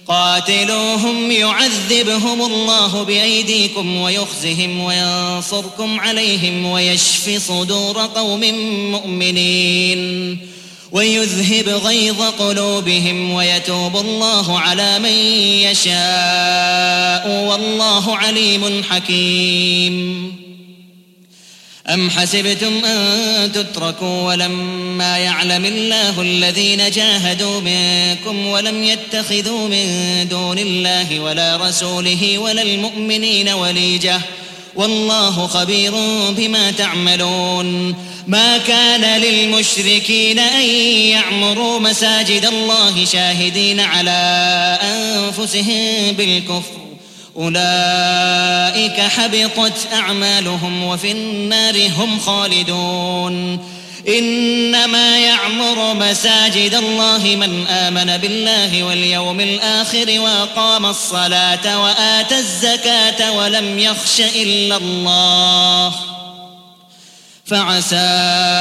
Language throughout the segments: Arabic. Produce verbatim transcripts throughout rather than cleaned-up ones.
قاتلوهم يعذبهم الله بأيديكم ويخزهم وينصركم عليهم ويشف صدور قوم مؤمنين ويذهب غيظ قلوبهم ويتوب الله على من يشاء والله عليم حكيم. أم حسبتم أن تتركوا ولما يعلم الله الذين جاهدوا منكم ولم يتخذوا من دون الله ولا رسوله ولا المؤمنين وليجة والله خبير بما تعملون. ما كان للمشركين أن يعمروا مساجد الله شاهدين على أنفسهم بالكفر أولئك حبطت أعمالهم وفي النار هم خالدون. إنما يعمر مساجد الله من آمن بالله واليوم الآخر وأقام الصلاة وآتى الزكاة ولم يخش إلا الله فعسى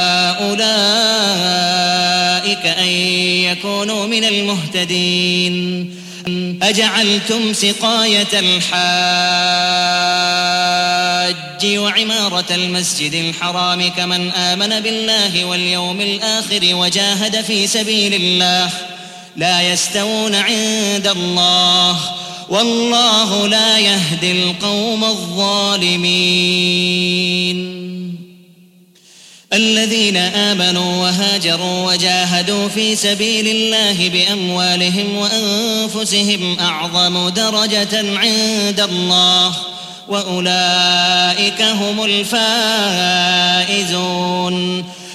أولئك أن يكونوا من المهتدين. أجعلتم سقاية الحاج وعمارة المسجد الحرام كمن آمن بالله واليوم الآخر وجاهد في سبيل الله لا يستوون عند الله والله لا يهدي القوم الظالمين. الذين آمنوا وهاجروا وجاهدوا في سبيل الله بأموالهم وأنفسهم أعظم درجة عند الله وأولئك هم الفائزون.